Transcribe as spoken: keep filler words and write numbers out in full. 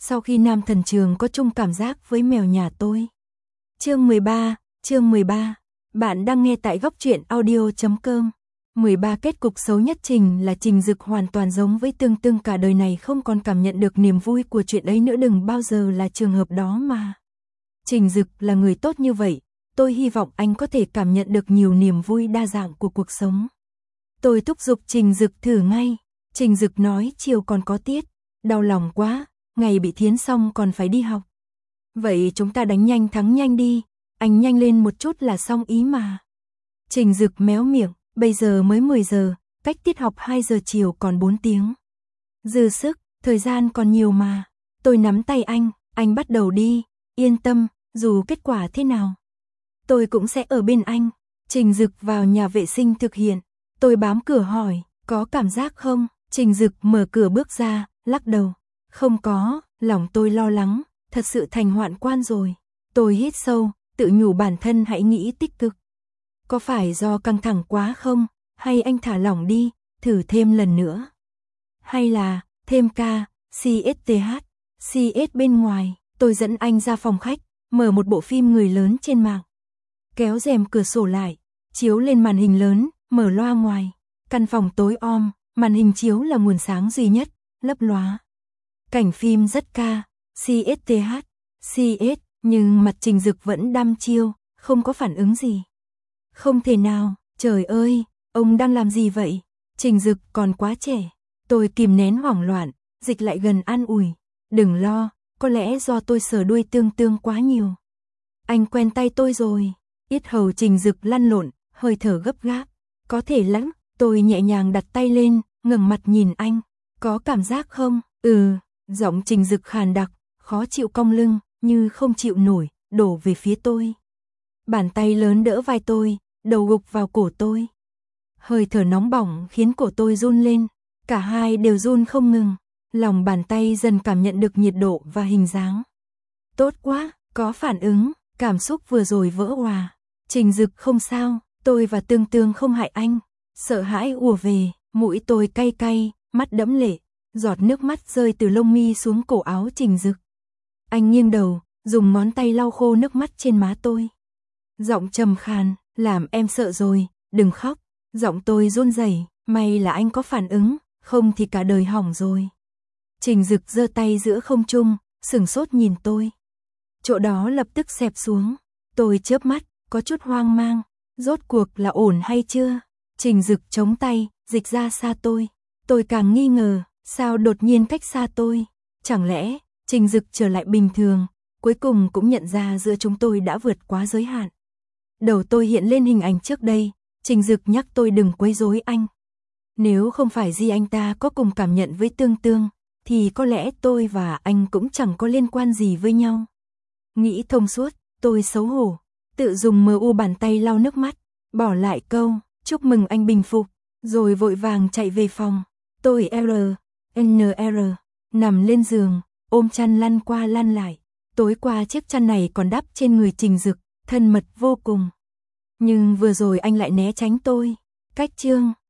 sau khi Nam Thần Trường có chung cảm giác với mèo nhà tôi. Chương mười ba, chương mười ba. Bạn đang nghe tại góc truyện audio chấm com. mười ba kết cục xấu nhất Trình là Trình Dực hoàn toàn giống với Tương Tương, cả đời này không còn cảm nhận được niềm vui của chuyện ấy nữa, đừng bao giờ là trường hợp đó mà. Trình Dực là người tốt như vậy, tôi hy vọng anh có thể cảm nhận được nhiều niềm vui đa dạng của cuộc sống. Tôi thúc giục Trình Dực thử ngay. Trình Dực nói chiều còn có tiết, đau lòng quá, ngày bị thiến xong còn phải đi học. Vậy chúng ta đánh nhanh thắng nhanh đi, anh nhanh lên một chút là xong ý mà. Trình Dực méo miệng, bây giờ mới mười giờ, cách tiết học hai giờ chiều còn bốn tiếng. Dư sức, thời gian còn nhiều mà. Tôi nắm tay anh, anh bắt đầu đi, yên tâm, dù kết quả thế nào, tôi cũng sẽ ở bên anh. Trình Dực vào nhà vệ sinh thực hiện, tôi bám cửa hỏi, có cảm giác không? Trình Dực mở cửa bước ra, lắc đầu, không có, lòng tôi lo lắng, thật sự thành hoạn quan rồi. Tôi hít sâu, tự nhủ bản thân hãy nghĩ tích cực. Có phải do căng thẳng quá không? Hay anh thả lỏng đi, thử thêm lần nữa. Hay là, thêm ca, xê ét tê hát, xê ét bên ngoài, tôi dẫn anh ra phòng khách, mở một bộ phim người lớn trên mạng. Kéo rèm cửa sổ lại, chiếu lên màn hình lớn, mở loa ngoài. Căn phòng tối om, màn hình chiếu là nguồn sáng duy nhất, lấp lóa. Cảnh phim rất ca, xê ét tê hát, xê ét, nhưng mặt Trình Dực vẫn đăm chiêu, không có phản ứng gì. Không thể nào, trời ơi, ông đang làm gì vậy? Trình Dực còn quá trẻ. Tôi kìm nén hoảng loạn, dịch lại gần an ủi. Đừng lo, có lẽ do tôi sờ đuôi Tương Tương quá nhiều. Anh quen tay tôi rồi. Yết hầu Trình Dực lăn lộn, hơi thở gấp gáp. Có thể lắm, tôi nhẹ nhàng đặt tay lên, ngẩng mặt nhìn anh. Có cảm giác không? Ừ, giọng Trình Dực khàn đặc, khó chịu cong lưng, như không chịu nổi, đổ về phía tôi. Bàn tay lớn đỡ vai tôi, đầu gục vào cổ tôi. Hơi thở nóng bỏng khiến cổ tôi run lên, cả hai đều run không ngừng. Lòng bàn tay dần cảm nhận được nhiệt độ và hình dáng. Tốt quá, có phản ứng, cảm xúc vừa rồi vỡ òa. Trình Dực không sao, tôi và Tương Tương không hại anh. Sợ hãi ùa về, mũi tôi cay cay, mắt đẫm lệ, giọt nước mắt rơi từ lông mi xuống cổ áo Trình Dực. Anh nghiêng đầu, dùng ngón tay lau khô nước mắt trên má tôi. Giọng trầm khàn, làm em sợ rồi, đừng khóc. Giọng tôi run rẩy, may là anh có phản ứng, không thì cả đời hỏng rồi. Trình Dực giơ tay giữa không trung, sửng sốt nhìn tôi. Chỗ đó lập tức xẹp xuống. Tôi chớp mắt, có chút hoang mang, rốt cuộc là ổn hay chưa? Trình Dực chống tay, dịch ra xa tôi. Tôi càng nghi ngờ, sao đột nhiên cách xa tôi? Chẳng lẽ, Trình Dực trở lại bình thường, cuối cùng cũng nhận ra giữa chúng tôi đã vượt quá giới hạn. Đầu tôi hiện lên hình ảnh trước đây, Trình Dực nhắc tôi đừng quấy rối anh. Nếu không phải Di anh ta có cùng cảm nhận với Tương Tương, thì có lẽ tôi và anh cũng chẳng có liên quan gì với nhau. Nghĩ thông suốt, tôi xấu hổ, tự dùng mờ u bàn tay lau nước mắt, bỏ lại câu, chúc mừng anh bình phục, rồi vội vàng chạy về phòng. Tôi R, N R, nằm lên giường, ôm chăn lăn qua lăn lại. Tối qua chiếc chăn này còn đắp trên người Trình Dực, thân mật vô cùng. Nhưng vừa rồi anh lại né tránh tôi. Cách chương